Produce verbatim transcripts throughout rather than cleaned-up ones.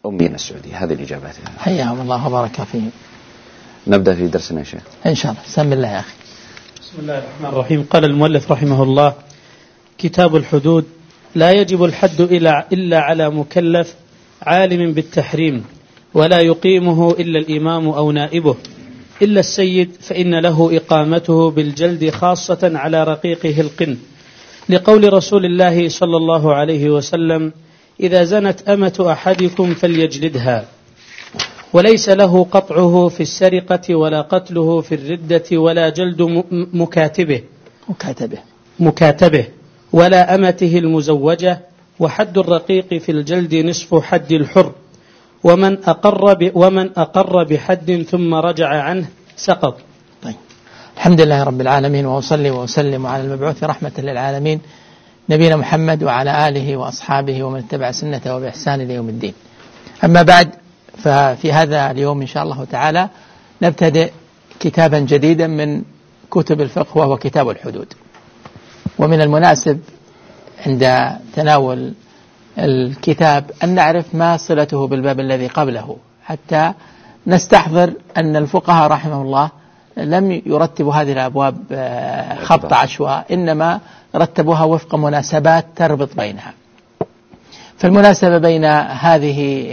أمي من السعودية. هذه الإجابات. حياهم الله وبارك فيهم. نبدأ في درسنا يا شيخ إن شاء الله. بسم الله يا أخي. بسم الله الرحمن الرحيم. قال المؤلف رحمه الله: كتاب الحدود. لا يجب الحد إلا على مكلف عالم بالتحريم، ولا يقيمه إلا الإمام أو نائبه، إلا السيد فإن له إقامته بالجلد خاصة على رقيقه القن، لقول رسول الله صلى الله عليه وسلم: إذا زنت أمة أحدكم فليجلدها. وليس له قطعه في السرقة ولا قتله في الردة ولا جلد مكاتبه مكاتبه مكاتبه ولا أمته المزوجة. وحد الرقيق في الجلد نصف حد الحر، ومن أقر ومن أقر بحد ثم رجع عنه سقط. طيب. الحمد لله رب العالمين، وأصلي وأسلم على المبعوث رحمة للعالمين نبينا محمد وعلى آله وأصحابه ومن اتبع سنته وبإحسان إلى يوم الدين. أما بعد، ففي هذا اليوم إن شاء الله تعالى نبتدئ كتابا جديدا من كتب الفقه، وهو كتاب الحدود. ومن المناسب عند تناول الكتاب أن نعرف ما صلته بالباب الذي قبله، حتى نستحضر أن الفقهاء رحمه الله لم يرتبوا هذه الأبواب خبط عشواء، إنما رتبوها وفق مناسبات تربط بينها. فالمناسبة بين هذه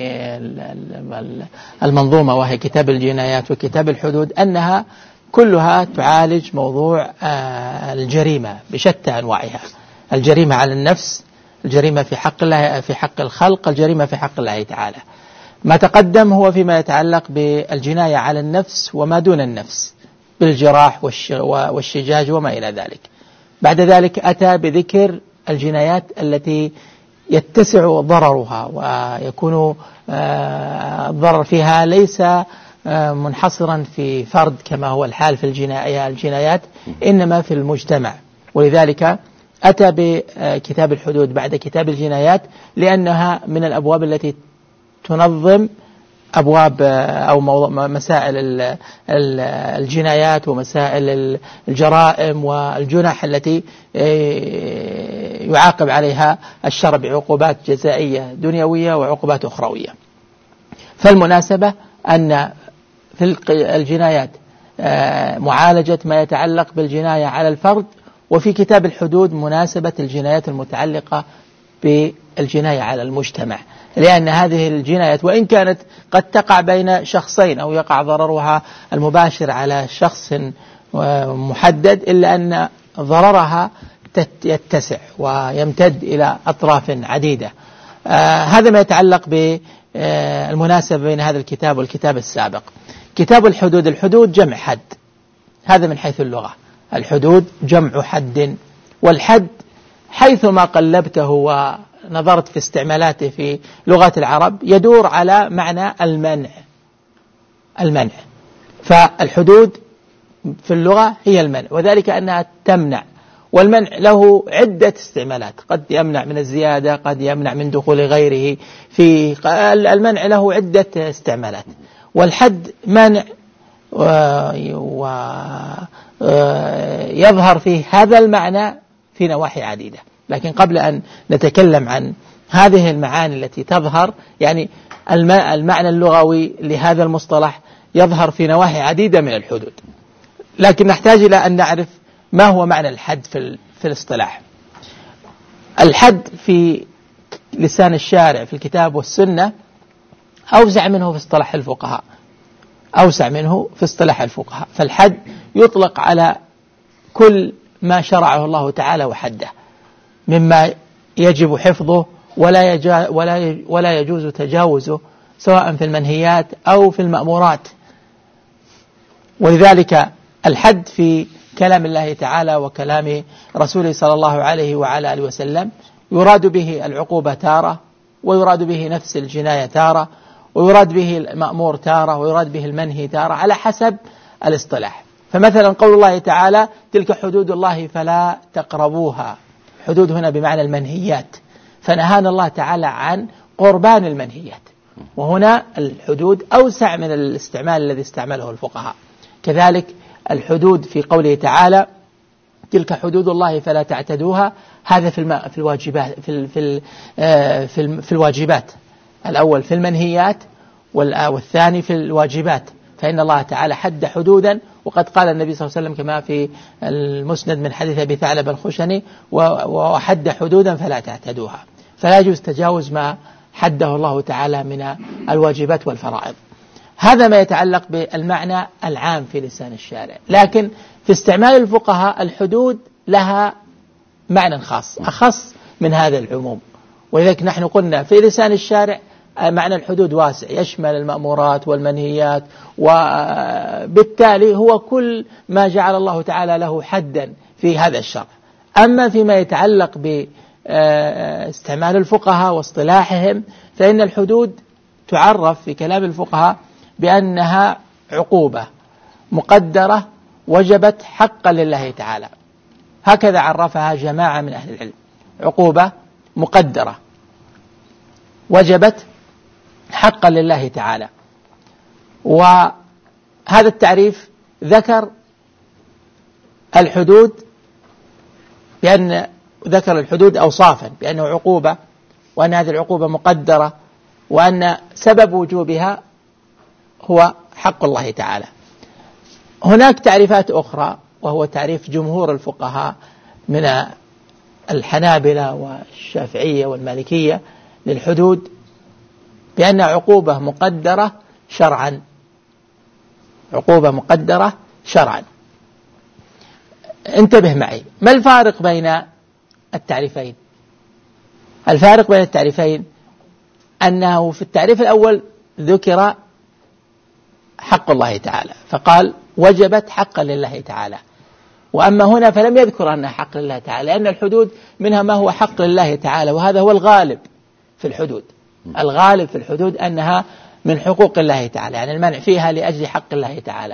المنظومة وهي كتاب الجنايات وكتاب الحدود أنها كلها تعالج موضوع الجريمة بشتى أنواعها: الجريمة على النفس، الجريمة في حق الله في حق الخلق، الجريمة في حق الله تعالى. ما تقدم هو فيما يتعلق بالجناية على النفس وما دون النفس بالجراح والشجاج وما إلى ذلك. بعد ذلك أتى بذكر الجنايات التي يتسع ضررها ويكون الضرر فيها ليس منحصرا في فرد كما هو الحال في الجنايات، إنما في المجتمع. ولذلك أتى بكتاب الحدود بعد كتاب الجنايات، لأنها من الأبواب التي تنظم أبواب أو مسائل الجنايات ومسائل الجرائم والجنح التي يعاقب عليها الشرع بعقوبات جزائية دنيوية وعقوبات أخروية. فالمناسبة أن في الجنايات معالجة ما يتعلق بالجناية على الفرد، وفي كتاب الحدود مناسبة الجنايات المتعلقة بالجناية على المجتمع، لأن هذه الجنايات وإن كانت قد تقع بين شخصين أو يقع ضررها المباشر على شخص محدد، إلا أن ضررها يتسع ويمتد إلى أطراف عديدة. آه هذا ما يتعلق بالمناسبة بين هذا الكتاب والكتاب السابق. كتاب الحدود، الحدود جمع حد، هذا من حيث اللغة. الحدود جمع حد، والحد حيثما قلبته ونظرت في استعمالاته في لغة العرب يدور على معنى المنع. المنع فالحدود في اللغة هي المنع، وذلك أنها تمنع، والمنع له عدة استعمالات، قد يمنع من الزيادة، قد يمنع من دخول غيره، في المنع له عدة استعمالات. والحد منع ويظهر فيه هذا المعنى في نواحي عديدة. لكن قبل أن نتكلم عن هذه المعاني التي تظهر، يعني المعنى اللغوي لهذا المصطلح يظهر في نواحي عديدة من الحدود، لكن نحتاج إلى أن نعرف ما هو معنى الحد في في الاصطلاح. الحد في لسان الشارع في الكتاب والسنة أوسع منه في اصطلاح الفقهاء، أوسع منه في اصطلاح الفقهاء. فالحد يطلق على كل ما شرعه الله تعالى وحده مما يجب حفظه ولا يجا ولا ولا يجوز تجاوزه، سواء في المنهيات أو في المأمورات. ولذلك الحد في كلام الله تعالى وكلام رسوله صلى الله عليه وعلى آله وسلم يراد به العقوبة تارة، ويراد به نفس الجناية تارة، ويراد به المأمور تارة، ويراد به المنهي تارة، على حسب الاصطلاح. فمثلا قول الله تعالى: تلك حدود الله فلا تقربوها. حدود هنا بمعنى المنهيات، فنهانا الله تعالى عن قربان المنهيات، وهنا الحدود أوسع من الاستعمال الذي استعمله الفقهاء. كذلك الحدود في قوله تعالى: تلك حدود الله فلا تعتدوها، هذا في في الواجبات في في في الواجبات الأول في المنهيات والثاني في الواجبات، فإن الله تعالى حد حدودا، وقد قال النبي صلى الله عليه وسلم كما في المسند من حديث أبي ثعلب الخشني: وحد حدودا فلا تعتدوها. فلا يجوز تجاوز ما حده الله تعالى من الواجبات والفرائض. هذا ما يتعلق بالمعنى العام في لسان الشارع. لكن في استعمال الفقهاء الحدود لها معنى خاص أخص من هذا العموم، ولذلك نحن قلنا في لسان الشارع معنى الحدود واسع، يشمل المأمورات والمنهيات، وبالتالي هو كل ما جعل الله تعالى له حدا في هذا الشرع. أما فيما يتعلق باستعمال الفقهاء واصطلاحهم، فإن الحدود تعرف في كلام الفقهاء بأنها عقوبة مقدرة وجبت حقا لله تعالى، هكذا عرفها جماعة من أهل العلم: عقوبة مقدرة وجبت حقا لله تعالى. وهذا التعريف ذكر الحدود بأن ذكر الحدود أوصافا بأنه عقوبة، وأن هذه العقوبة مقدرة، وأن سبب وجوبها هو حق الله تعالى. هناك تعريفات أخرى، وهو تعريف جمهور الفقهاء من الحنابلة والشافعية والمالكية للحدود بأن عقوبة مقدرة شرعا، عقوبة مقدرة شرعا. انتبه معي، ما الفارق بين التعريفين؟ الفارق بين التعريفين أنه في التعريف الأول ذكر حق الله تعالى فقال وجبت حقا لله تعالى، وأما هنا فلم يذكر أنها حق لله تعالى، لأن الحدود منها ما هو حق لله تعالى، وهذا هو الغالب في الحدود. الغالب في الحدود أنها من حقوق الله تعالى، يعني المنع فيها لأجل حق الله تعالى.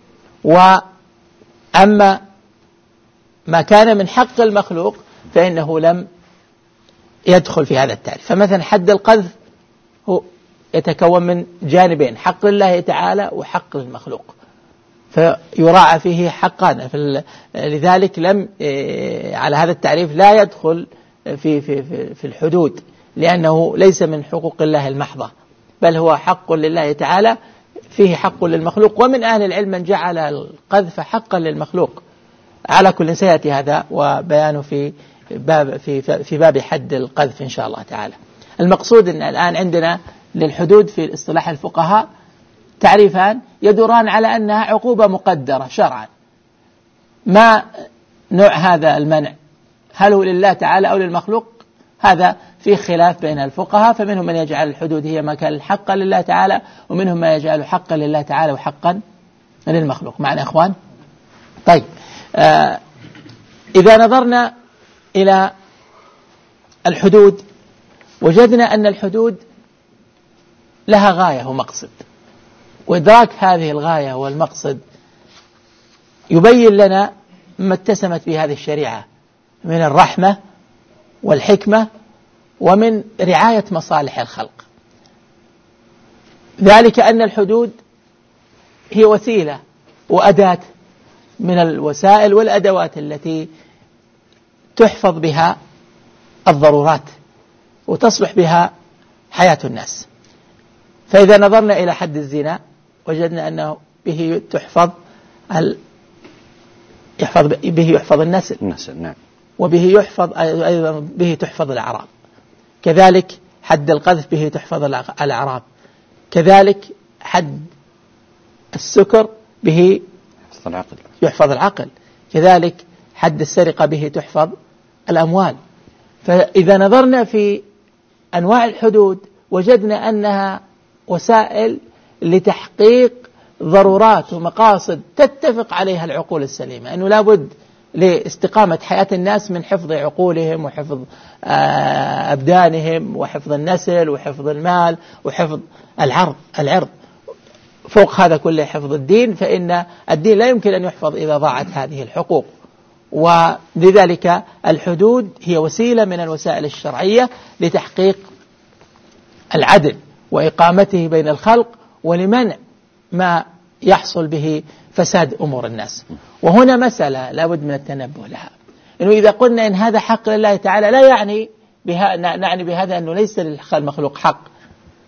وأما ما كان من حق المخلوق فإنه لم يدخل في هذا التعريف. فمثلا حد القذف هو يتكون من جانبين: حق لله تعالى وحق للمخلوق، فيراعى فيه حقان. لذلك لم على هذا التعريف لا يدخل في في في الحدود، لأنه ليس من حقوق الله المحضة، بل هو حق لله تعالى فيه حق للمخلوق. ومن أهل العلم من جعل القذف حقا للمخلوق. على كل سيأتي هذا وبيانه في باب في في باب حد القذف إن شاء الله تعالى. المقصود أن الآن عندنا للحدود في اصطلاح الفقهاء تعريفان يدوران على أنها عقوبة مقدرة شرعا. ما نوع هذا المنع؟ هل هو لله تعالى أو للمخلوق؟ هذا في خلاف بين الفقهاء، فمنهم من يجعل الحدود هي ما كان حقا لله تعالى، ومنهم ما يجعل حقا لله تعالى وحقا للمخلوق. معنا إخوان؟ طيب، آه إذا نظرنا إلى الحدود وجدنا أن الحدود لها غاية ومقصد، وإدراك هذه الغاية والمقصد يبين لنا ما اتسمت به هذه الشريعة من الرحمة والحكمة ومن رعاية مصالح الخلق. ذلك أن الحدود هي وسيلة وأداة من الوسائل والأدوات التي تحفظ بها الضرورات وتصلح بها حياة الناس. فإذا نظرنا إلى حد الزنا وجدنا أنه به تحفظ ال... يحفظ به يحفظ النسل، النسل نعم، وبه يحفظ أيضا به تحفظ الأعراض. كذلك حد القذف به تحفظ الأعراض. كذلك حد السكر به يحفظ العقل. يحفظ العقل. كذلك حد السرقة به تحفظ الأموال. فإذا نظرنا في أنواع الحدود وجدنا أنها وسائل لتحقيق ضرورات ومقاصد تتفق عليها العقول السليمة، أنه لابد لاستقامة حياة الناس من حفظ عقولهم وحفظ أبدانهم وحفظ النسل وحفظ المال وحفظ العرض العرض فوق هذا كله حفظ الدين، فإن الدين لا يمكن أن يحفظ إذا ضاعت هذه الحقوق. ولذلك الحدود هي وسيلة من الوسائل الشرعية لتحقيق العدل وإقامته بين الخلق ولمنع ما يحصل به فساد أمور الناس. وهنا مسألة لابد من التنبه لها، إنه إذا قلنا إن هذا حق لله تعالى لا يعني بها نعني بهذا أنه ليس للمخلوق حق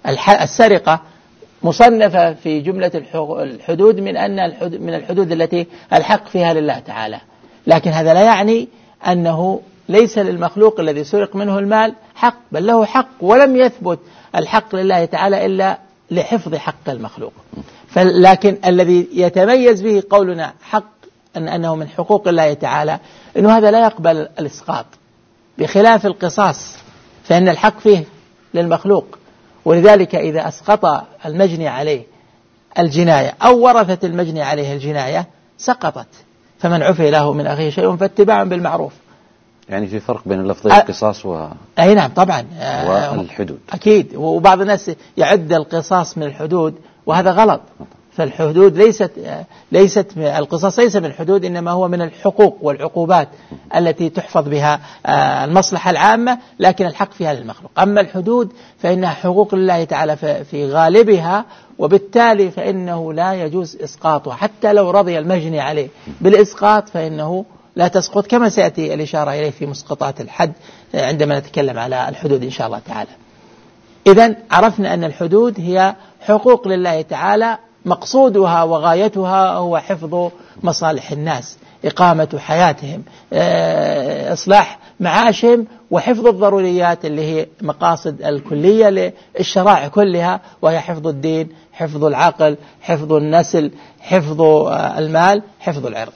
السرقة مصنفة في جملة الحدود من أن من الحدود التي الحق فيها لله تعالى، لكن هذا لا يعني أنه ليس للمخلوق الذي سرق منه المال حق، بل له حق، ولم يثبت الحق لله تعالى إلا لحفظ حق المخلوق. لكن الذي يتميز به قولنا حق أن أنه من حقوق الله تعالى أنه هذا لا يقبل الإسقاط، بخلاف القصاص فإن الحق فيه للمخلوق، ولذلك إذا أسقط المجني عليه الجناية أو ورثت المجني عليه الجناية سقطت، فمن عفي له من أخيه شيء فاتباع بالمعروف. يعني في فرق بين لفظي القصاص و أي نعم طبعا والحدود. أكيد، وبعض الناس يعد القصاص من الحدود وهذا غلط. فالحدود ليست ليست القصاص ليس من الحدود، إنما هو من الحقوق والعقوبات التي تحفظ بها المصلحة العامة، لكن الحق فيها للمخلوق. أما الحدود فإنها حقوق لله تعالى في غالبها، وبالتالي فإنه لا يجوز إسقاطها حتى لو رضي المجني عليه بالإسقاط، فإنه لا تسقط، كما سيأتي الإشارة إليه في مسقطات الحد عندما نتكلم على الحدود إن شاء الله تعالى. إذن عرفنا أن الحدود هي حقوق لله تعالى، مقصودها وغايتها هو حفظ مصالح الناس، إقامة حياتهم، إصلاح معاشهم، وحفظ الضروريات اللي هي مقاصد الكلية للشرائع كلها، وهي حفظ الدين، حفظ العقل، حفظ النسل، حفظ المال، حفظ العرض.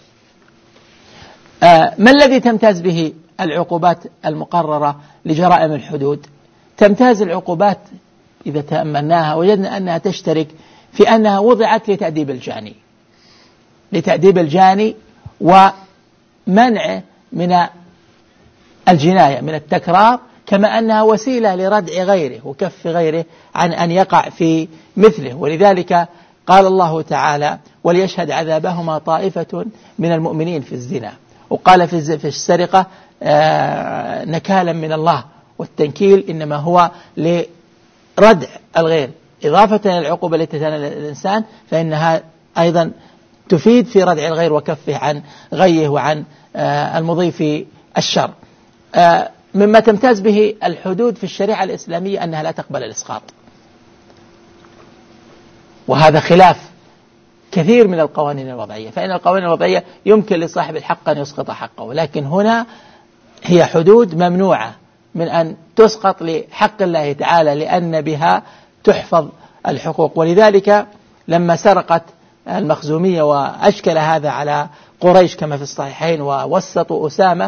ما الذي تمتاز به العقوبات المقررة لجرائم الحدود؟ تمتاز العقوبات إذا تأملناها وجدنا أنها تشترك في أنها وضعت لتأديب الجاني لتأديب الجاني ومنعه من الجناية من التكرار، كما أنها وسيلة لردع غيره وكف غيره عن أن يقع في مثله. ولذلك قال الله تعالى: وليشهد عذابهما طائفة من المؤمنين في الزنا، وقال في السرقة نكالا من الله، والتنكيل إنما هو لردع الغير إضافة إلى العقوبة التي تنال الإنسان، فإنها أيضا تفيد في ردع الغير وكفه عن غيه وعن المضي في الشر. مما تمتاز به الحدود في الشريعة الإسلامية أنها لا تقبل الإسقاط، وهذا خلاف كثير من القوانين الوضعية، فإن القوانين الوضعية يمكن لصاحب الحق أن يسقط حقه، لكن هنا هي حدود ممنوعة من أن تسقط لحق الله تعالى، لأن بها تحفظ الحقوق. ولذلك لما سرقت المخزومية وأشكل هذا على قريش كما في الصحيحين، ووسطوا أسامة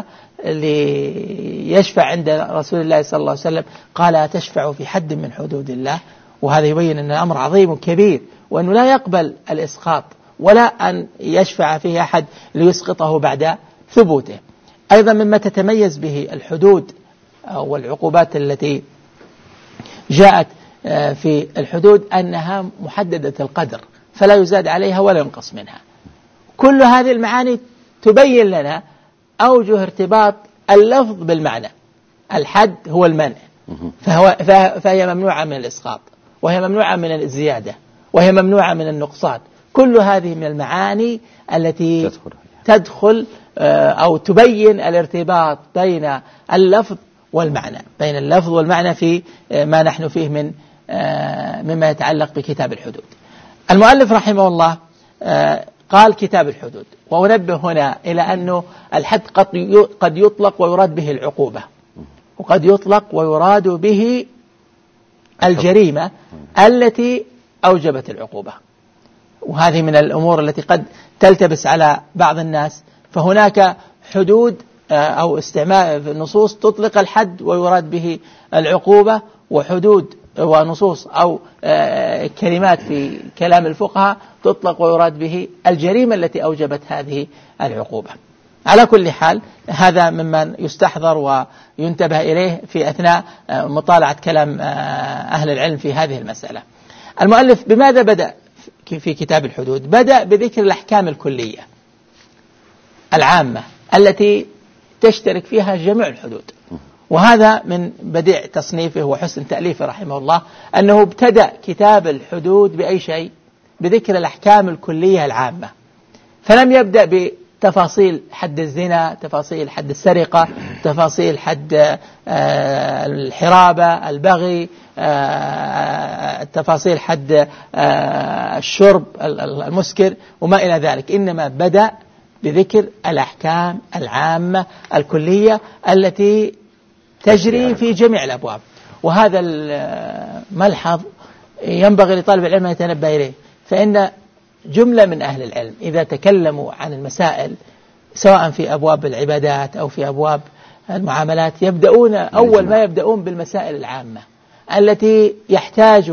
ليشفع عند رسول الله صلى الله عليه وسلم، قال: تشفع في حد من حدود الله. وهذا يبين أن الأمر عظيم كبير، وأنه لا يقبل الإسقاط ولا أن يشفع فيه أحد ليسقطه بعد ثبوته. أيضا مما تتميز به الحدود والعقوبات التي جاءت في الحدود أنها محددة القدر، فلا يزاد عليها ولا ينقص منها. كل هذه المعاني تبين لنا أوجه ارتباط اللفظ بالمعنى. الحد هو المنع، فهو فهي ممنوعة من الإسقاط، وهي ممنوعة من الزيادة، وهي ممنوعة من النقصان. كل هذه من المعاني التي تدخل, تدخل أو تبين الارتباط بين اللفظ والمعنى بين اللفظ والمعنى في ما نحن فيه من مما يتعلق بكتاب الحدود. المؤلف رحمه الله قال كتاب الحدود، وأنبه هنا إلى أنه الحد قد يطلق ويراد به العقوبة، وقد يطلق ويراد به الجريمة التي أوجبت العقوبة، وهذه من الأمور التي قد تلتبس على بعض الناس. فهناك حدود أو استعمال نصوص تطلق الحد ويراد به العقوبة، وحدود ونصوص أو كلمات في كلام الفقهاء تطلق ويراد به الجريمة التي أوجبت هذه العقوبة. على كل حال هذا مما يستحضر وينتبه إليه في أثناء مطالعة كلام أهل العلم في هذه المسألة. المؤلف بماذا بدأ في كتاب الحدود؟ بدأ بذكر الأحكام الكلية العامة التي تشترك فيها جميع الحدود، وهذا من بديع تصنيفه وحسن تأليفه رحمه الله، أنه ابتدأ كتاب الحدود بأي شيء؟ بذكر الأحكام الكلية العامة، فلم يبدأ تفاصيل حد الزنا، تفاصيل حد السرقة، تفاصيل حد الحرابة، البغي، تفاصيل حد الشرب المسكر وما إلى ذلك. إنما بدأ بذكر الأحكام العامة الكلية التي تجري في جميع الأبواب. وهذا الملحظ ينبغي لطالب العلم أن يتنبه إليه، فإن جملة من أهل العلم إذا تكلموا عن المسائل سواء في أبواب العبادات أو في أبواب المعاملات يبدأون أول ما يبدأون بالمسائل العامة التي يحتاج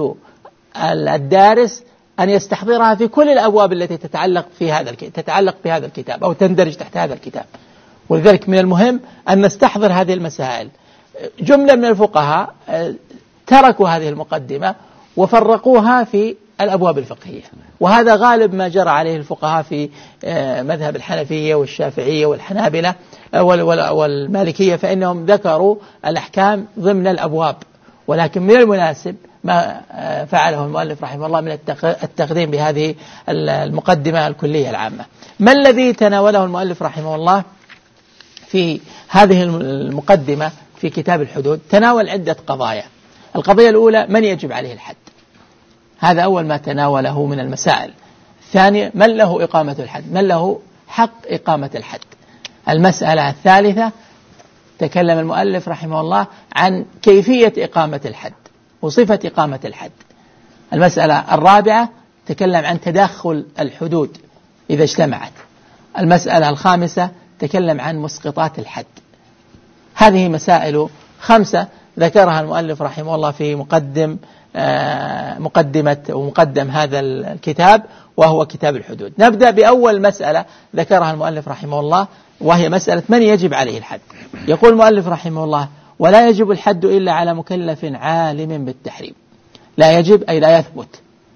الدارس أن يستحضرها في كل الأبواب التي تتعلق في هذا تتعلق بهذا الكتاب أو تندرج تحت هذا الكتاب. ولذلك من المهم أن نستحضر هذه المسائل. جملة من الفقهاء تركوا هذه المقدمة وفرقوها في الأبواب الفقهية، وهذا غالب ما جرى عليه الفقهاء في مذهب الحنفية والشافعية والحنابلة والمالكية، فإنهم ذكروا الأحكام ضمن الأبواب. ولكن من المناسب ما فعله المؤلف رحمه الله من التقديم بهذه المقدمة الكلية العامة. ما الذي تناوله المؤلف رحمه الله في هذه المقدمة في كتاب الحدود؟ تناول عدة قضايا. القضية الأولى: من يجب عليه الحد؟ هذا أول ما تناوله من المسائل. الثانية: من له إقامة الحد؟ من له حق إقامة الحد؟ المسألة الثالثة: تكلم المؤلف رحمه الله عن كيفية إقامة الحد وصفة إقامة الحد. المسألة الرابعة: تكلم عن تداخل الحدود إذا اجتمعت. المسألة الخامسة: تكلم عن مسقطات الحد. هذه مسائل خمسة ذكرها المؤلف رحمه الله في مقدم مقدمة ومقدم هذا الكتاب وهو كتاب الحدود. نبدأ بأول مسألة ذكرها المؤلف رحمه الله، وهي مسألة من يجب عليه الحد. يقول المؤلف رحمه الله: ولا يجب الحد إلا على مكلف عالم بالتحريم. لا يجب أي لا يثبت.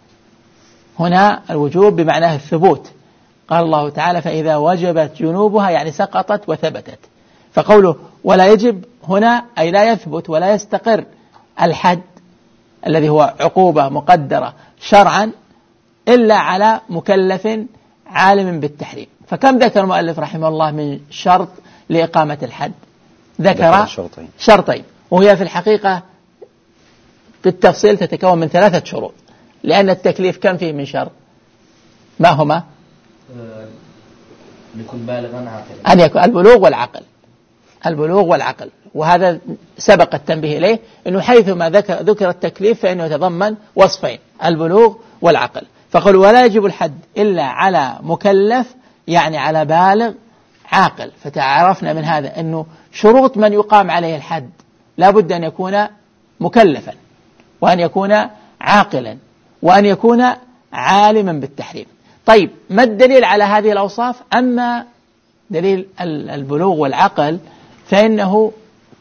هنا الوجوب بمعناه الثبوت. قال الله تعالى: فإذا وجبت جنوبها، يعني سقطت وثبتت. فقوله ولا يجب هنا أي لا يثبت ولا يستقر الحد الذي هو عقوبة مقدرة شرعا إلا على مكلف عالم بالتحريم. فكم ذكر المؤلف رحمه الله من شرط لإقامة الحد؟ ذكر شرطين, شرطين وهي في الحقيقة بالتفصيل تتكون من ثلاثة شروط، لأن التكليف كم فيه من شرط؟ ما هما؟ يكون بالغا عاقلا، أن يكون البلوغ والعقل. البلوغ والعقل، وهذا سبق التنبيه إليه أنه حيثما ذكر, ذكر التكليف فإنه يتضمن وصفين: البلوغ والعقل. فقل ولا يجب الحد إلا على مكلف، يعني على بالغ عاقل. فتعرفنا من هذا أنه شروط من يقام عليه الحد لا بد أن يكون مكلفا، وأن يكون عاقلا، وأن يكون عالما بالتحريم. طيب، ما الدليل على هذه الأوصاف؟ أما دليل البلوغ والعقل فإنه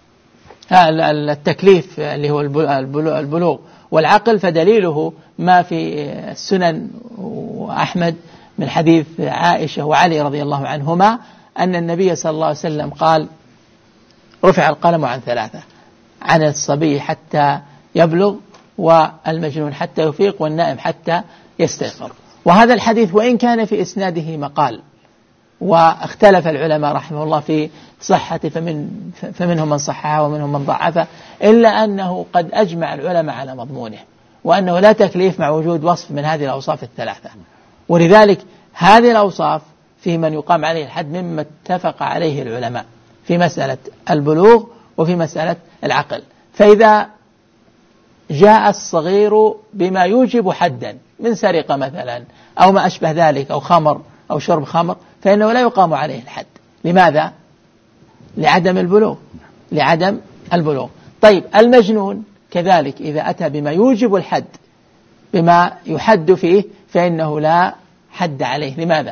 التكليف اللي هو البلوغ والعقل، فدليله ما في السنن وأحمد من حديث عائشة وعلي رضي الله عنهما أن النبي صلى الله عليه وسلم قال: رفع القلم عن ثلاثة، عن الصبي حتى يبلغ، والمجنون حتى يفيق، والنائم حتى يستيقظ. وهذا الحديث وإن كان في إسناده مقال، واختلف العلماء رحمه الله في صحته، فمن فمنهم من صححه ومنهم من ضعفه، إلا أنه قد أجمع العلماء على مضمونه، وأنه لا تكليف مع وجود وصف من هذه الأوصاف الثلاثة. ولذلك هذه الأوصاف في من يقام عليه الحد مما اتفق عليه العلماء في مسألة البلوغ وفي مسألة العقل. فإذا جاء الصغير بما يوجب حدا من سرقة مثلا أو ما أشبه ذلك، أو خمر أو شرب خمر، فإنه لا يقام عليه الحد. لماذا؟ لعدم البلوغ لعدم البلوغ. طيب، المجنون كذلك إذا أتى بما يوجب الحد، بما يحد فيه، فإنه لا حد عليه. لماذا؟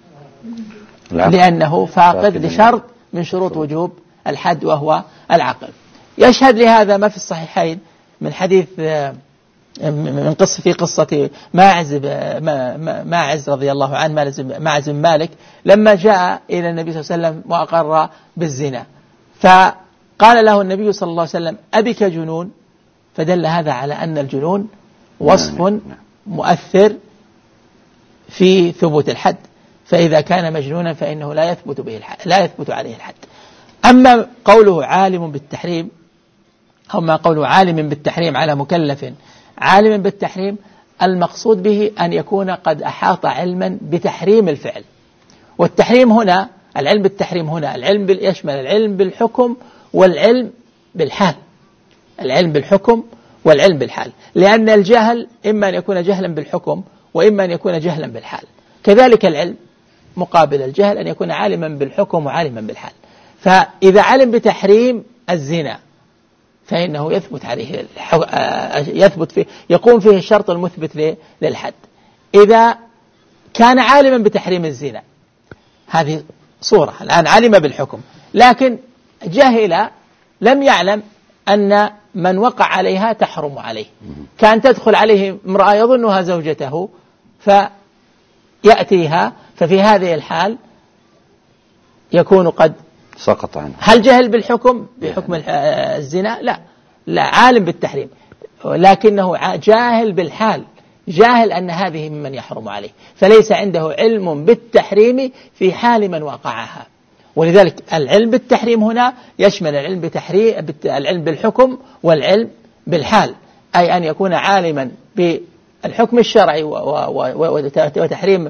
لأنه فاقد لشرط من شروط وجوب الحد وهو العقل. يشهد لهذا ما في الصحيحين من حديث من قصة في قصة ماعز ماعز رضي الله عنه، ماعز بن مالك، لما جاء إلى النبي صلى الله عليه وسلم وأقر بالزنا، فقال له النبي صلى الله عليه وسلم: أبك جنون؟ فدل هذا على أن الجنون وصف مؤثر في ثبوت الحد. فإذا كان مجنونا فإنه لا يثبت به الحد، لا يثبت عليه الحد. أما قوله عالم بالتحريم، أو ما قوله عالم بالتحريم على مكلف عالم بالتحريم، المقصود به أن يكون قد أحاط علما بتحريم الفعل. والتحريم هنا، العلم بالتحريم هنا العلم يشمل العلم بالحكم والعلم بالحال، العلم بالحكم والعلم بالحال، لأن الجهل إما أن يكون جهلا بالحكم وإما أن يكون جهلا بالحال. كذلك العلم مقابل الجهل أن يكون عالما بالحكم وعالما بالحال. فإذا علم بتحريم الزنا فإنه يثبت عليه يثبت فيه يقوم فيه الشرط المثبت للحد. إذا كان عالما بتحريم الزنا، هذه صورة، الآن علم بالحكم لكن جهل، لم يعلم أن من وقع عليها تحرم عليه، كان تدخل عليه امرأة يظنها زوجته فيأتيها، ففي هذه الحال يكون قد سقط عنه. هل جهل بالحكم بحكم الزنا؟ لا، لا، عالم بالتحريم لكنه جاهل بالحال، جاهل أن هذه ممن يحرم عليه، فليس عنده علم بالتحريم في حال من وقعها. ولذلك العلم بالتحريم هنا يشمل العلم بتحريم العلم بالحكم والعلم بالحال، أي أن يكون عالما بالحكم الشرعي وتحريم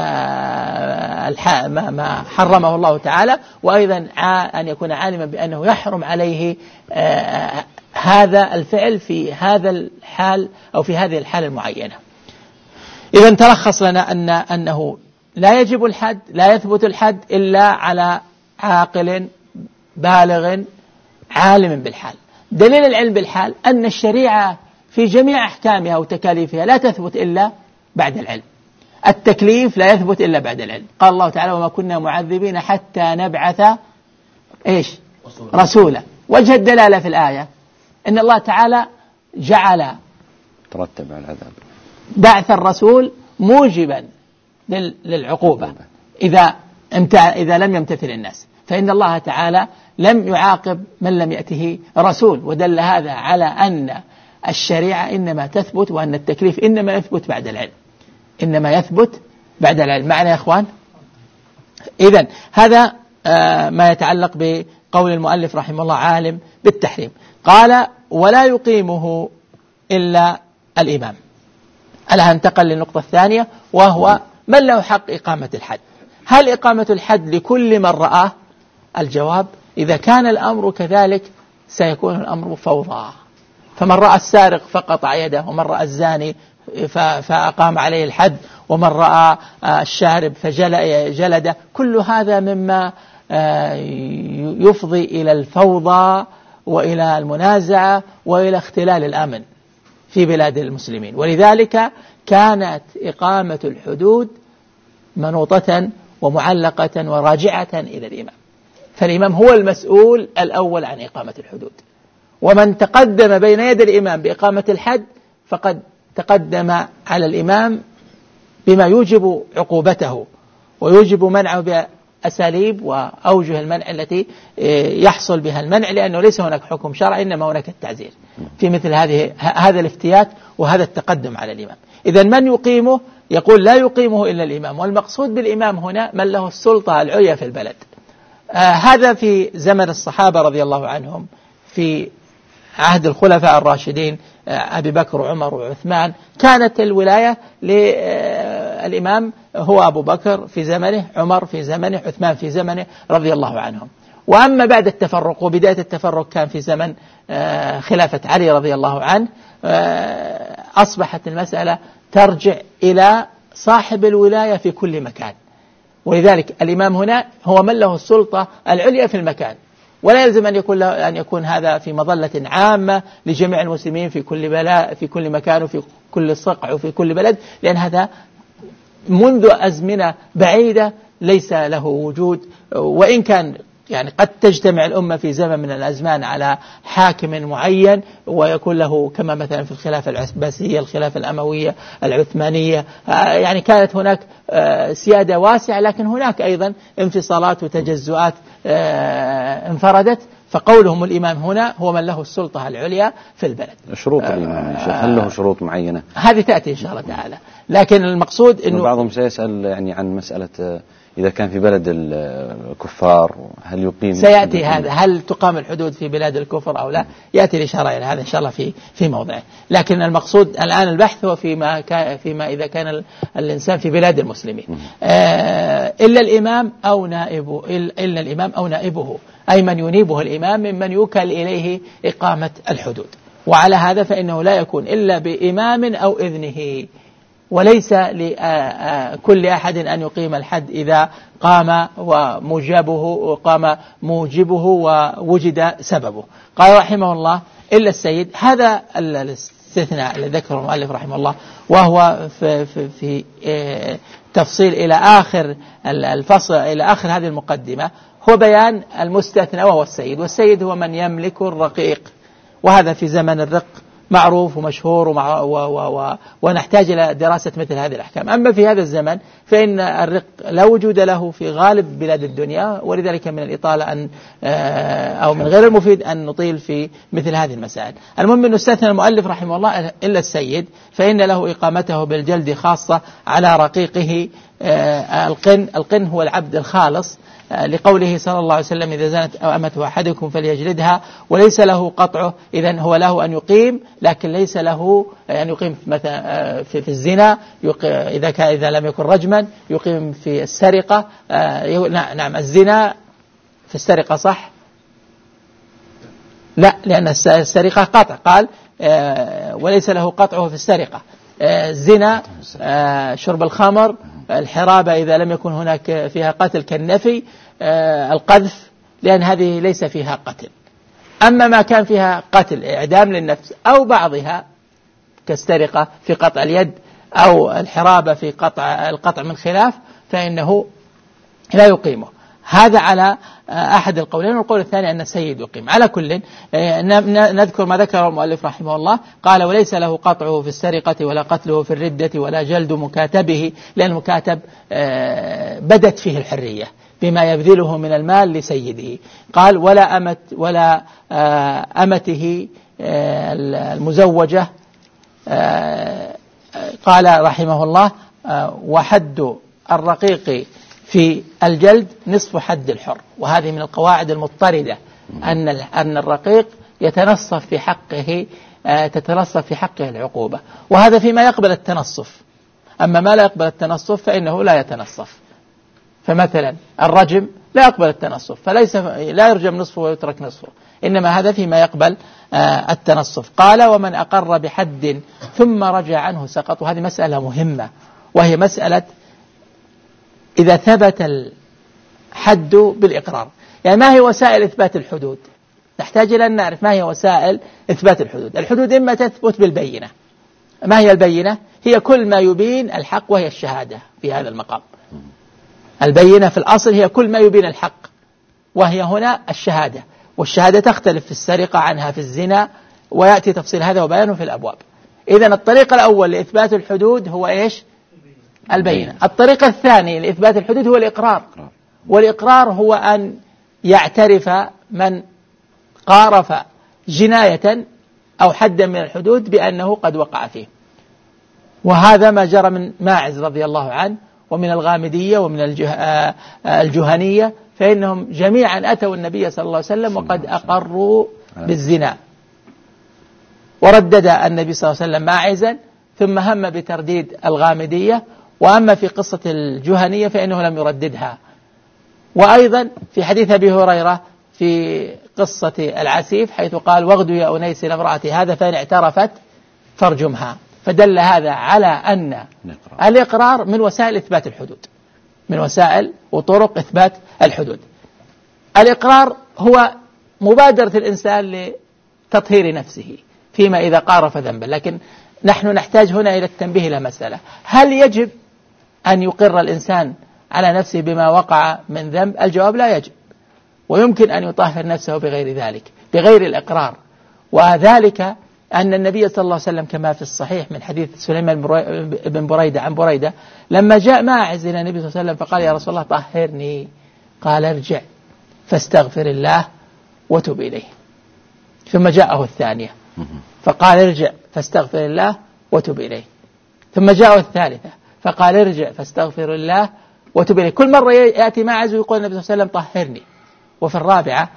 ما حرمه الله تعالى، وأيضا أن يكون عالما بأنه يحرم عليه هذا الفعل في هذا الحال أو في هذه الحالة المعينة. إذن تلخص لنا أن أنه لا يجب الحد، لا يثبت الحد إلا على عاقل بالغ عالم بالحال. دليل العلم بالحال أن الشريعة في جميع أحكامها وتكاليفها لا تثبت إلا بعد العلم. التكليف لا يثبت إلا بعد العلم. قال الله تعالى: وما كنا معذبين حتى نبعث إيش؟ رسولا. وجه الدلالة في الآية أن الله تعالى جعل ترتب على العذاب بعث الرسول موجبا للعقوبة إذا إذا لم يمتثل الناس، فإن الله تعالى لم يعاقب من لم يأته رسول، ودل هذا على أن الشريعة إنما تثبت وأن التكليف إنما يثبت بعد العلم، إنما يثبت بعد العلم. معنا يا إخوان؟ إذن هذا ما يتعلق بقول المؤلف رحمه الله عالم بالتحريم. قال: ولا يقيمه إلا الإمام. الآن انتقل للنقطة الثانية، وهو من له حق إقامة الحد. هل إقامة الحد لكل من رآه؟ الجواب: إذا كان الأمر كذلك سيكون الأمر فوضى، فمن رأى السارق فقطع يده، ومن رأى الزاني فأقام عليه الحد، ومن رأى الشارب فجلده، كل هذا مما يفضي إلى الفوضى وإلى المنازعة وإلى اختلال الأمن في بلاد المسلمين. ولذلك كانت إقامة الحدود منوطة ومعلقة وراجعة إلى الإمام، فالإمام هو المسؤول الأول عن إقامة الحدود، ومن تقدم بين يد الإمام بإقامة الحد فقد تقدم على الإمام بما يوجب عقوبته ويوجب منعه بأساليب وأوجه المنع التي يحصل بها المنع، لأنه ليس هناك حكم شرعي إنما هناك التعزير في مثل هذه هذا الافتيات وهذا التقدم على الإمام. إذن من يقيمه؟ يقول: لا يقيمه إلا الإمام. والمقصود بالإمام هنا من له السلطة العليا في البلد. آه هذا في زمن الصحابة رضي الله عنهم، في عهد الخلفاء الراشدين آه أبي بكر وعمر وعثمان، كانت الولاية للإمام هو أبو بكر في زمنه، عمر في زمنه، عثمان في زمنه رضي الله عنهم. وأما بعد التفرق، وبداية التفرق كان في زمن آه خلافة علي رضي الله عنه، آه أصبحت المسألة ترجع إلى صاحب الولاية في كل مكان. ولذلك الإمام هنا هو من له السلطة العليا في المكان، ولا يلزم أن يكون أن يكون هذا في مظلة عامة لجميع المسلمين في كل بلاء في كل مكان وفي كل صقع وفي كل بلد، لأن هذا منذ أزمنة بعيدة ليس له وجود. وإن كان يعني قد تجتمع الأمة في زمن من الأزمان على حاكم معين ويكون له، كما مثلا في الخلافة العباسية، الخلافة الأموية، العثمانية، يعني كانت هناك سيادة واسعة، لكن هناك أيضا انفصالات وتجزؤات انفردت، فقولهم الإمام هنا هو من له السلطة العليا في البلد. شروط الإمام يا شيخ هل له شروط معينة؟ هذه تأتي إن شاء الله تعالى، لكن المقصود إنه بعضهم سيسأل يعني عن مسألة إذا كان في بلد الكفار هل يقيم؟ سيأتي هذا، هل تقام الحدود في بلاد الكفر أو لا؟ يأتي الإشارة إلى هذا إن شاء الله في في موضعه، لكن المقصود الآن البحث هو فيما كان فيما إذا كان الإنسان في بلاد المسلمين آه إلا الإمام أو نائبه، إلا الإمام أو نائبه، أي من ينيبه الإمام ممن يوكل إليه إقامة الحدود. وعلى هذا فإنه لا يكون إلا بإمام أو إذنه، وليس لكل أحد أن يقيم الحد إذا قام وموجبه وقام موجبه ووجد سببه. قال رحمه الله إلا السيد، هذا الاستثناء الذي ذكره المؤلف رحمه الله، وهو في, في, في تفصيل إلى آخر الفصل إلى آخر هذه المقدمة، هو بيان المستثنى وهو السيد. والسيد هو من يملك الرقيق، وهذا في زمن الرق معروف ومشهور ومع و و و ونحتاج إلى دراسة مثل هذه الأحكام. أما في هذا الزمن فإن الرق لا وجود له في غالب بلاد الدنيا، ولذلك من الإطالة أن أو من غير المفيد أن نطيل في مثل هذه المسائل. المهم أنه استثنى المؤلف رحمه الله إلا السيد، فإن له إقامته بالجلد خاصة على رقيقه القن. القن هو العبد الخالص، لقوله صلى الله عليه وسلم إذا زنت أو أمته أحدكم فليجلدها، وليس له قطعه. إذن هو له أن يقيم، لكن ليس له أن يقيم مثلا في, في الزنا إذا كان إذا لم يكن رجما، يقيم في السرقة. نعم الزنا في السرقة صح؟ لا، لأن السرقة قطع، قال وليس له قطعه في السرقة. الزنا شرب الخمر، الحرابة إذا لم يكن هناك فيها قتل كالنفي، القذف لأن هذه ليس فيها قتل. أما ما كان فيها قتل إعدام للنفس أو بعضها كالسرقة في قطع اليد أو الحرابة في قطع القطع من خلاف فإنه لا يقيمه. هذا على أحد القولين، والقول الثاني أن السيد يقيم. على كل نذكر ما ذكر المؤلف رحمه الله، قال وليس له قطعه في السرقة ولا قتله في الردة ولا جلد مكاتبه، لأن المكاتب بدت فيه الحرية بما يبذله من المال لسيده. قال ولا أمت ولا أمته المزوجة. قال رحمه الله وحد الرقيق في الجلد نصف حد الحر. وهذه من القواعد المضطردة أن أن الرقيق يتنصف في حقه تتنصف في حقه العقوبة، وهذا فيما يقبل التنصف. أما ما لا يقبل التنصف فإنه لا يتنصف. فمثلا الرجم لا يقبل التنصف، فليس لا يرجم نصفه ويترك نصفه، إنما هذا فيما يقبل التنصف. قال ومن أقر بحد ثم رجع عنه سقط. وهذه مسألة مهمة، وهي مسألة إذا ثبت الحد بالإقرار. يعني ما هي وسائل إثبات الحدود؟ نحتاج إلى أن نعرف ما هي وسائل إثبات الحدود. الحدود إما تثبت بالبينة. ما هي البينة؟ هي كل ما يبين الحق، وهي الشهادة في هذا المقام. البينة في الأصل هي كل ما يبين الحق، وهي هنا الشهادة. والشهادة تختلف في السرقة عنها في الزنا، ويأتي تفصيل هذا وبيانه في الأبواب. إذن الطريق الأول لإثبات الحدود هو إيش؟ البينة. الطريق الثاني لإثبات الحدود هو الإقرار. والإقرار هو أن يعترف من قارف جناية أو حدا من الحدود بأنه قد وقع فيه. وهذا ما جرى من ماعز رضي الله عنه ومن الغامدية ومن الجهنية، فإنهم جميعا أتوا النبي صلى الله عليه وسلم وقد أقروا بالزنا، وردد النبي صلى الله عليه وسلم ماعزا، ثم هم بترديد الغامدية. وأما في قصة الجهنية فإنه لم يرددها. وأيضا في حديث أبي هريرة في قصة العسيف حيث قال واغدوا يا أنيس إلى امرأتي هذا فإن اعترفت فارجمها. فدل هذا على أن الإقرار من وسائل إثبات الحدود، من وسائل وطرق إثبات الحدود. الإقرار هو مبادرة الإنسان لتطهير نفسه فيما إذا قارف ذنبا. لكن نحن نحتاج هنا إلى التنبيه إلى مسألة: هل يجب أن يقر الإنسان على نفسه بما وقع من ذنب؟ الجواب لا يجب، ويمكن أن يطهر نفسه بغير ذلك، بغير الإقرار. وذلك أن النبي صلى الله عليه وسلم كما في الصحيح من حديث سليمان بن بريدة عن بريدة لما جاء ماعز إلى النبي صلى الله عليه وسلم فقال يا رسول الله طهرني، قال ارجع فاستغفر الله وتب إليه. ثم جاءه الثانية فقال ارجع فاستغفر الله وتب إليه. ثم جاءه الثالثة فقال ارجع فاستغفر الله وتب إليه. كل مرة يأتي معز ويقول النبي صلى الله عليه وسلم طهرني. وفي الرابعة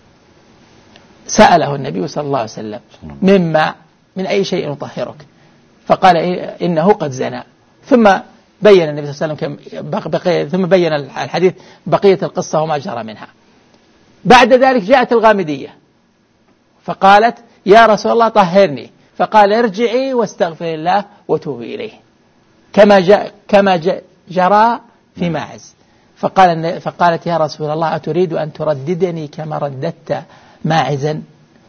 سأله النبي صلى الله عليه وسلم مما من أي شيء يطهرك؟ فقال إنه قد زنى. ثم بين النبي صلى الله عليه وسلم بقية ثم بين الحديث بقية القصة وما جرى منها. بعد ذلك جاءت الغامدية فقالت يا رسول الله طهرني، فقال ارجعي واستغفر الله وتوبي إليه كما جاء كما جاء جرى في ماعز. فقال فقالت يا رسول الله أتريد أن ترددني كما رددت ماعزا؟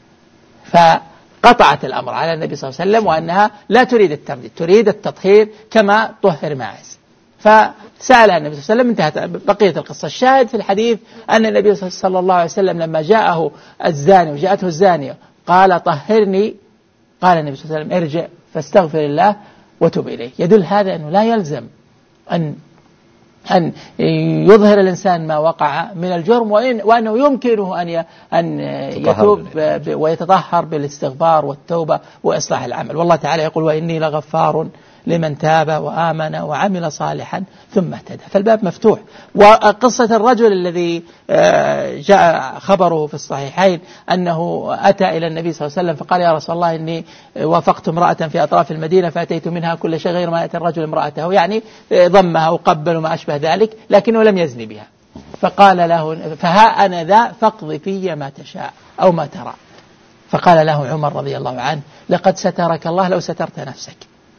فقطعت الأمر على النبي صلى الله عليه وسلم وأنها لا تريد الترديد، تريد التطهير كما طهر ماعز. فسألها النبي صلى الله عليه وسلم، انتهت بقية القصة. الشاهد في الحديث أن النبي صلى الله عليه وسلم لما جاءه الزاني وجاءته الزانية قال طهرني، قال النبي صلى الله عليه وسلم ارجع فاستغفر الله وتب إليه. يدل هذا أنه لا يلزم أن أن يظهر الإنسان ما وقع من الجرم، وأنه يمكنه أن أن يتوب ويتطهر بالاستغفار والتوبة وإصلاح العمل. والله تعالى يقول وإني لغفار لمن تاب وآمن وعمل صالحا ثم اهتدى. فالباب مفتوح. وقصة الرجل الذي جاء خبره في الصحيحين أنه أتى إلى النبي صلى الله عليه وسلم فقال يا رسول الله إني وافقت امرأة في أطراف المدينة فأتيت منها كل شيء غير ما يأتي الرجل امرأته، يعني ضمها وقبل وما أشبه ذلك، لكنه لم يزني بها. فقال له فها أنا ذا فاقض في ما تشاء أو ما ترى. فقال له عمر رضي الله عنه لقد سترك الله لو سترت نفسك.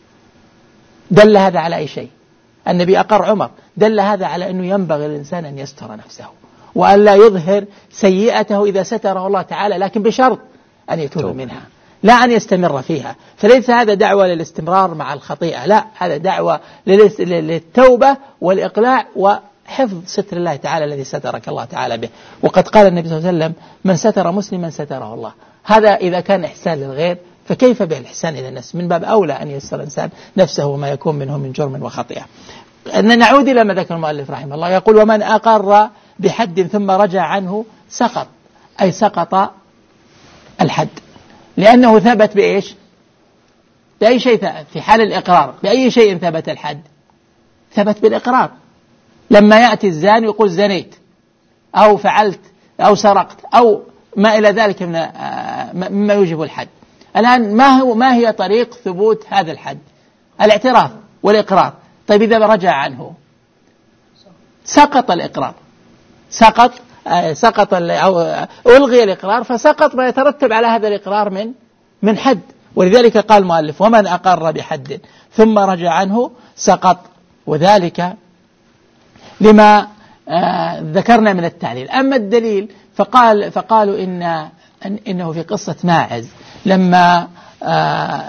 دل هذا على أي شيء؟ النبي أقر عمر. دل هذا على أنه ينبغي الإنسان أن يستر نفسه وأن لا يظهر سيئته إذا ستره الله تعالى، لكن بشرط أن يتوب منها لا أن يستمر فيها. فليس هذا دعوة للاستمرار مع الخطيئة، لا، هذا دعوة للتوبة والإقلاع وحفظ ستر الله تعالى الذي سترك الله تعالى به. وقد قال النبي صلى الله عليه وسلم من ستر مسلما ستره الله. هذا إذا كان إحسان للغير، فكيف بالإحسان إلى النفس؟ من باب أولى أن يسر الإنسان نفسه وما يكون منه من جرم وخطيئة. أن نعود إلى ما ذكر المؤلف رحمه الله، يقول ومن أقر بحد ثم رجع عنه سقط، أي سقط الحد، لأنه ثبت بإيش؟ بأي شيء في حال الإقرار، بأي شيء ثبت الحد؟ ثبت بالإقرار. لما يأتي الزاني يقول زنيت أو فعلت أو سرقت أو ما إلى ذلك مما يوجب الحد. الآن ما هو ما هي طريق ثبوت هذا الحد؟ الاعتراف والإقرار. طيب إذا رجع عنه سقط الإقرار، سقط سقط أو ألغي الإقرار، فسقط ما يترتب على هذا الإقرار من من حد. ولذلك قال المؤلف ومن أقر بحد ثم رجع عنه سقط، وذلك لما آه ذكرنا من التعليل. أما الدليل فقال فقالوا إن إنه في قصة ماعز لما آه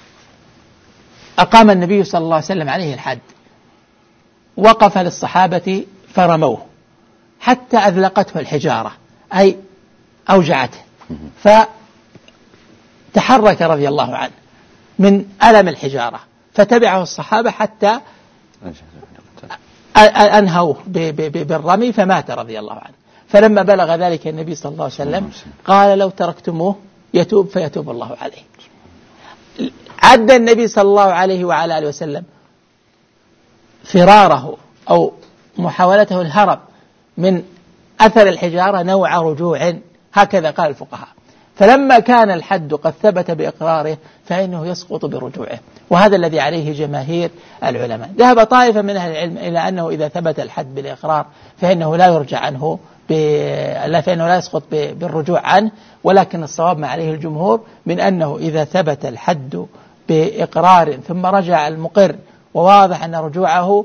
أقام النبي صلى الله عليه وسلم عليه الحد وقف للصحابة فرموه حتى أذلقته الحجارة، أي أوجعته، فتحرك رضي الله عنه من ألم الحجارة، فتبعه الصحابة حتى أنهوه بالرمي فمات رضي الله عنه. فلما بلغ ذلك النبي صلى الله عليه وسلم قال لو تركتموه يتوب فيتوب الله عليه. عد النبي صلى الله عليه وعلى آله وسلم فراره أو محاولته الهرب من أثر الحجارة نوع رجوع، هكذا قال الفقهاء. فلما كان الحد قد ثبت بإقراره فإنه يسقط برجوعه، وهذا الذي عليه جماهير العلماء. ذهب طائفة من أهل العلم إلى أنه إذا ثبت الحد بالإقرار فإنه لا يرجع عنه لا فإنه لا يسقط بالرجوع عنه، ولكن الصواب ما عليه الجمهور من أنه إذا ثبت الحد بإقرار ثم رجع المقر وواضح أن رجوعه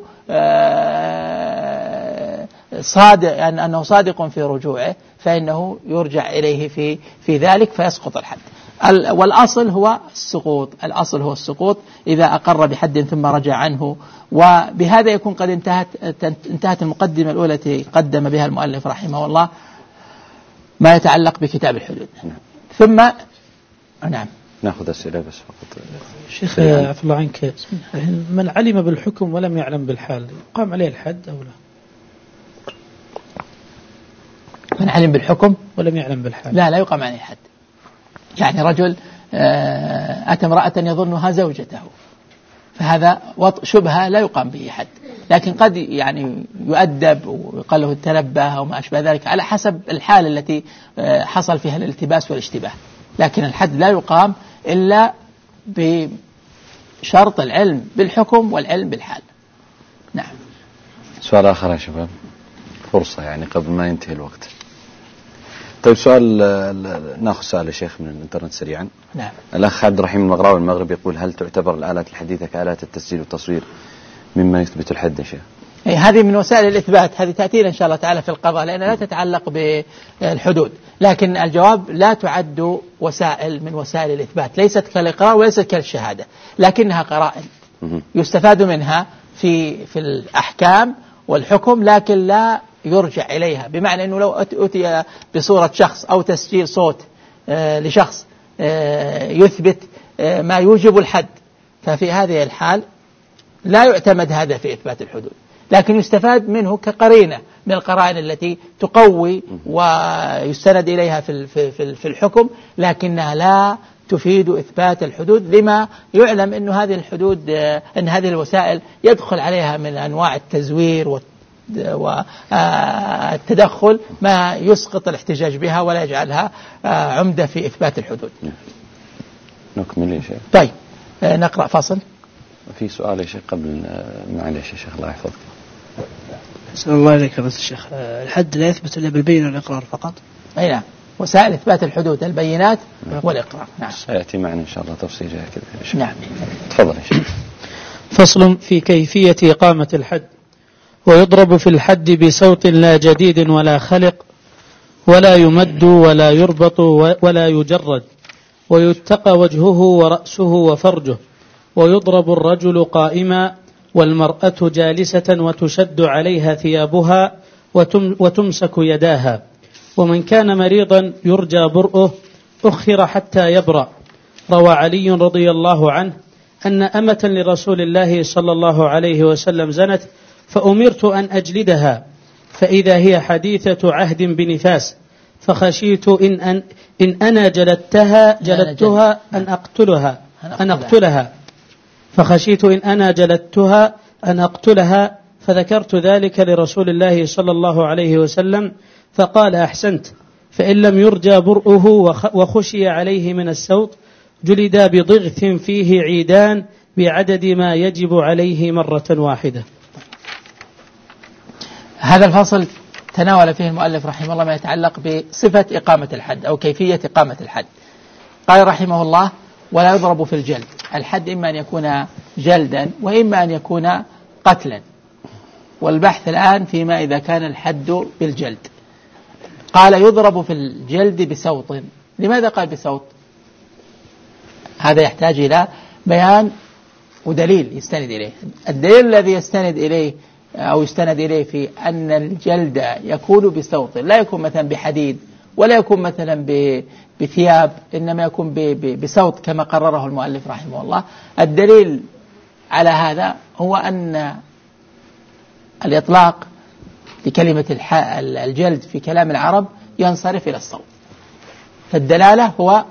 صادق، أنه صادق في رجوعه، فإنه يرجع إليه في في ذلك فيسقط الحد. والأصل هو السقوط، الأصل هو السقوط إذا أقر بحد ثم رجع عنه. وبهذا يكون قد انتهت انتهت المقدمة الأولى التي قدم بها المؤلف رحمه الله ما يتعلق بكتاب الحدود. ثم نعم نأخذ أسئلة بس فقط. شيخ عفو الله عنك، من علم بالحكم ولم يعلم بالحال قام عليه الحد أو لا؟ من علم بالحكم ولم يعلم بالحال لا لا يقام عليه الحد. يعني رجل أتى امرأة يظنها زوجته، فهذا شبهة لا يقام به حد، لكن قد يعني يؤدب ويقال له التنبه أو ما أشبه ذلك على حسب الحالة التي حصل فيها الالتباس والاشتباه، لكن الحد لا يقام إلا بشرط العلم بالحكم والعلم بالحال. نعم. سؤال آخر يا شباب، فرصة يعني قبل ما ينتهي الوقت. طيب سؤال، ناخذ سؤال يا شيخ من الانترنت سريعا. نعم. الأخ عبد الرحيم المغراوي المغرب يقول: هل تعتبر الآلات الحديثة كآلات التسجيل والتصوير مما يثبت الحد يا شيخ؟ هذه من وسائل الإثبات، هذه تأتينا إن شاء الله تعالى في القضاء لأنها لا تتعلق بالحدود، لكن الجواب لا تعد وسائل من وسائل الإثبات، ليست كالإقرار وليست كالشهادة، لكنها قرائن يستفاد منها في في الأحكام والحكم، لكن لا يرجع إليها. بمعنى أنه لو أتي بصورة شخص أو تسجيل صوت لشخص يثبت ما يوجب الحد، ففي هذه الحال لا يعتمد هذا في إثبات الحدود، لكن يستفاد منه كقرينة من القرائن التي تقوي ويستند إليها في في في الحكم، لكنها لا تفيد إثبات الحدود، لما يعلم أن هذه الحدود أن هذه الوسائل يدخل عليها من أنواع التزوير والتدخل ما يسقط الاحتجاج بها ولا يجعلها عمدة في إثبات الحدود. نكمل يا شيخ. طيب نقرأ فصل. في سؤال يا شيخ قبل، معلش يا شيخ الله يحفظك. أسأل الله عليك بس الشيخ، الحد لا يثبت إلا بالبينة والإقرار فقط. أي نعم، وسائل إثبات الحدود البينات والإقرار. نعم. سيأتي معنا إن شاء الله تفصيلها كذا. نعم. تفضل يا شيخ. فصل في كيفية إقامة الحد. ويضرب في الحد بصوت لا جديد ولا خلق، ولا يمد ولا يربط ولا يجرد، ويتقى وجهه ورأسه وفرجه، ويضرب الرجل قائما والمرأة جالسة وتشد عليها ثيابها وتم وتمسك يداها. ومن كان مريضا يرجى برؤه أخر حتى يبرأ. روى علي رضي الله عنه أن أمة لرسول الله صلى الله عليه وسلم زنت، فأمرت أن أجلدها، فإذا هي حديثة عهد بنفاس، فخشيت إن, أن إن أنا جلدتها جلدتها أن أقتلها أن أقتلها فخشيت إن أنا جلدتها أن أقتلها فذكرت ذلك لرسول الله صلى الله عليه وسلم، فقال: أحسنت، فإن لم يرجى برؤه وخشي عليه من السوط جلد بضغث فيه عيدان بعدد ما يجب عليه مرة واحدة. هذا الفصل تناول فيه المؤلف رحمه الله ما يتعلق بصفة إقامة الحد أو كيفية إقامة الحد. قال رحمه الله: ولا يضرب في الجلد. الحد إما أن يكون جلدا وإما أن يكون قتلا، والبحث الآن فيما إذا كان الحد بالجلد. قال: يضرب في الجلد بصوت. لماذا قال بصوت؟ هذا يحتاج إلى بيان ودليل يستند إليه. الدليل الذي يستند إليه أو يستند إليه في أن الجلد يكون بصوت، لا يكون مثلا بحديد ولا يكون مثلا بثياب، إنما يكون بصوت كما قرره المؤلف رحمه الله. الدليل على هذا هو أن الإطلاق لكلمة الجلد في كلام العرب ينصرف إلى الصوت، فالدلالة هو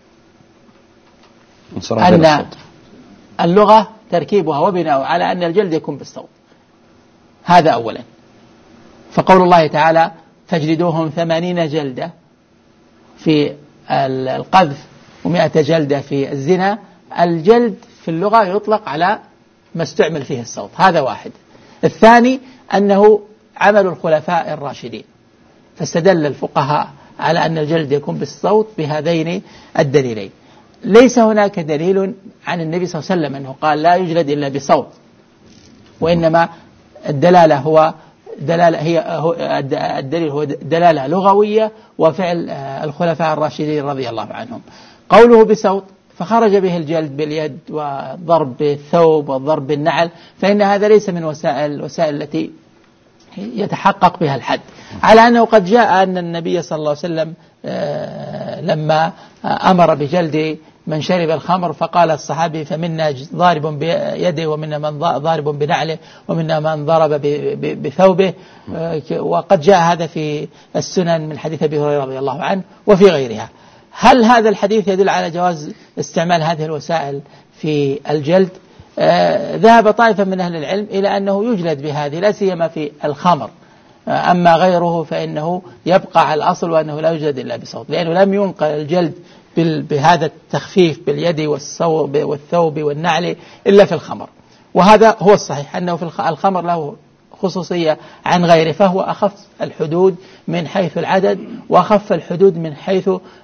أن اللغة تركيبها وبناء على أن الجلد يكون بالصوت. هذا أولا. فقول الله تعالى: فاجلدوهم ثمانين جلدة في القذف ومائة جلدة في الزنا، الجلد في اللغة يطلق على ما استعمل فيه الصوت. هذا واحد. الثاني أنه عمل الخلفاء الراشدين، فاستدل الفقهاء على أن الجلد يكون بالصوت بهذين الدليلين. ليس هناك دليل عن النبي صلى الله عليه وسلم أنه قال لا يجلد إلا بصوت، وإنما الدلالة هو دلالة هي الدليل هو دلالة لغوية وفعل الخلفاء الراشدين رضي الله عنهم. قوله بصوت فخرج به الجلد باليد وضرب بالثوب وضرب بالنعل، فإن هذا ليس من وسائل الوسائل التي يتحقق بها الحد، على أنه قد جاء أن النبي صلى الله عليه وسلم لما أمر بجلد من شرب الخمر، فقال الصحابي فمنا ضارب بيده ومنا من ضارب بنعله ومنا من ضرب بثوبه. وقد جاء هذا في السنن من حديث أبي هريرة رضي الله عنه وفي غيرها. هل هذا الحديث يدل على جواز استعمال هذه الوسائل في الجلد؟ آه ذهب طائفة من أهل العلم إلى أنه يجلد بهذه، لا سيما في الخمر. آه أما غيره فإنه يبقى على الأصل وأنه لا يجلد إلا بصوت، لأنه لم ينقل الجلد بهذا التخفيف باليد والثوب والنعل إلا في الخمر. وهذا هو الصحيح، أنه في الخمر له خصوصية عن غيره، فهو أخف الحدود من حيث العدد وأخف الحدود من حيث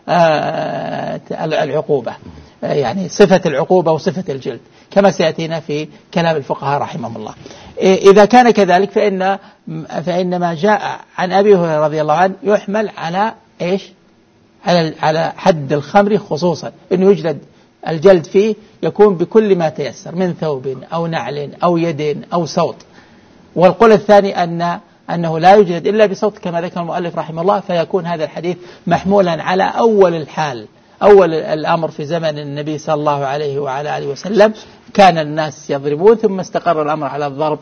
آه العقوبة، يعني صفة العقوبة وصفة الجلد كما سيأتينا في كلام الفقهاء رحمهم الله. إذا كان كذلك فإن فإن ما جاء عن أبي هريرة رضي الله عنه يحمل على إيش؟ على على حد الخمر خصوصا، إنه يجلد الجلد فيه يكون بكل ما تيسر من ثوب أو نعل أو يد أو صوت. والقول الثاني أن أنه لا يجلد إلا بصوت كما ذكر المؤلف رحمه الله، فيكون هذا الحديث محمولا على أول الحال، أول الأمر في زمن النبي صلى الله عليه وعلى آله وسلم كان الناس يضربون، ثم استقر الأمر على الضرب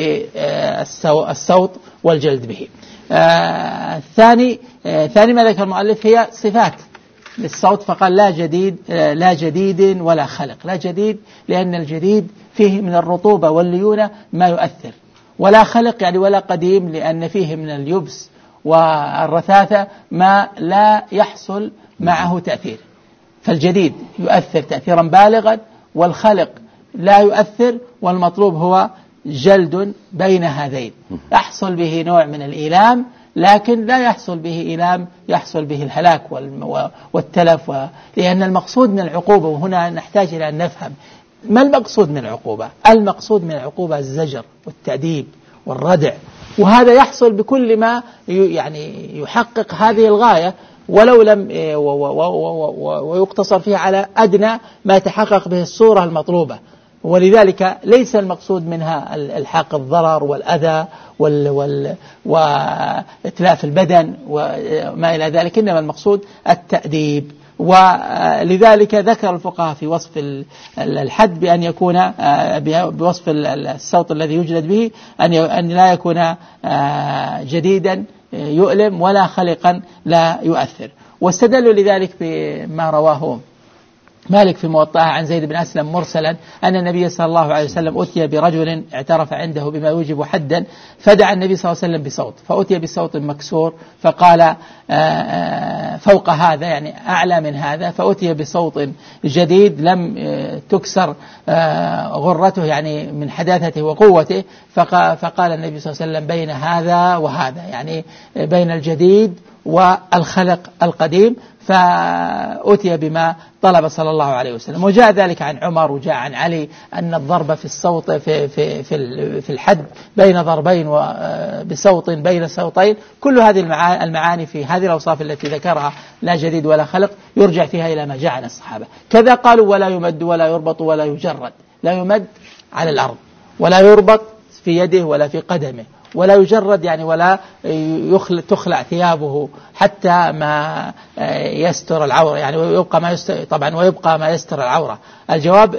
بالصوت والجلد به. الثاني ثاني ما ذكر المؤلف هي صفات للصوت، فقال لا جديد لا جديد ولا خلق. لا جديد لأن الجديد فيه من الرطوبة والليونة ما يؤثر، ولا خلق يعني ولا قديم لأن فيه من اليبس والرثاثة ما لا يحصل معه تأثير. فالجديد يؤثر تأثيرا بالغا، والخلق لا يؤثر، والمطلوب هو جلد بين هذين يحصل به نوع من الإيلام، لكن لا يحصل به إيلام يحصل به الهلاك والتلف. لأن المقصود من العقوبة، وهنا نحتاج إلى أن نفهم ما المقصود من العقوبة. المقصود من العقوبة الزجر والتأديب والردع، وهذا يحصل بكل ما يعني يحقق هذه الغاية، ولو لم ويقتصر فيها على أدنى ما يتحقق به الصورة المطلوبة. ولذلك ليس المقصود منها الحاق الضرر والأذى وإتلاف البدن وما إلى ذلك، إنما المقصود التأديب. ولذلك ذكر الفقهاء في وصف الحد بأن يكون بوصف الصوت الذي يجلد به أن لا يكون جديدا يؤلم ولا خلقا لا يؤثر. واستدلوا لذلك بما رواه مالك في موطأه عن زيد بن أسلم مرسلا أن النبي صلى الله عليه وسلم أتي برجل اعترف عنده بما يوجب حدا، فدعا النبي صلى الله عليه وسلم بصوت، فأتي بصوت مكسور فقال فوق هذا يعني أعلى من هذا، فأتي بصوت جديد لم تكسر غرته يعني من حداثته وقوته، فقال النبي صلى الله عليه وسلم بين هذا وهذا، يعني بين الجديد والخلق القديم، فأتي بما طلب صلى الله عليه وسلم. وجاء ذلك عن عمر وجاء عن علي أن الضرب في الصوت في في في في الحد بين ضربين وبصوت بين صوتين، كل هذه المعاني في هذه الأوصاف التي ذكرها لا جديد ولا خلق يرجع فيها إلى ما جاء عن الصحابة. كذا قالوا ولا يمد ولا يربط ولا يجرد، لا يمد على الأرض ولا يربط في يده ولا في قدمه ولا يجرد يعني ولا يخلع تخلع ثيابه حتى ما يستر العورة، يعني ويبقى ما يستر طبعا ويبقى ما يستر العورة. الجواب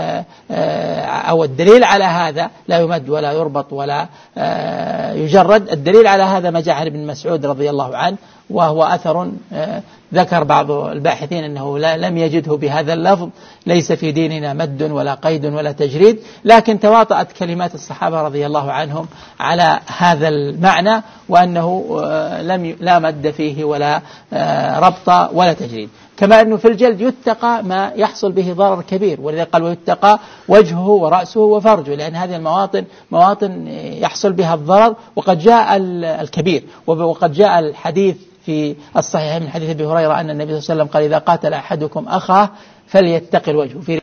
أو الدليل على هذا لا يمد ولا يربط ولا يجرد، الدليل على هذا ما جاء عن ابن مسعود رضي الله عنه، وهو أثر ذكر بعض الباحثين أنه لا لم يجده بهذا اللفظ، ليس في ديننا مد ولا قيد ولا تجريد، لكن تواطأت كلمات الصحابة رضي الله عنهم على هذا المعنى، وأنه لم لا مد فيه ولا ربط ولا تجريد. كما أنه في الجلد يتقى ما يحصل به ضرر كبير، ولذلك قال ويتقى وجهه ورأسه وفرجه، لأن هذه المواطن مواطن يحصل بها الضرر. وقد جاء الكبير وقد جاء الحديث في الصحيح من حديث أبي هريرة أن النبي صلى الله عليه وسلم قال إذا قاتل أحدكم أخاه فليتقي الوجه، في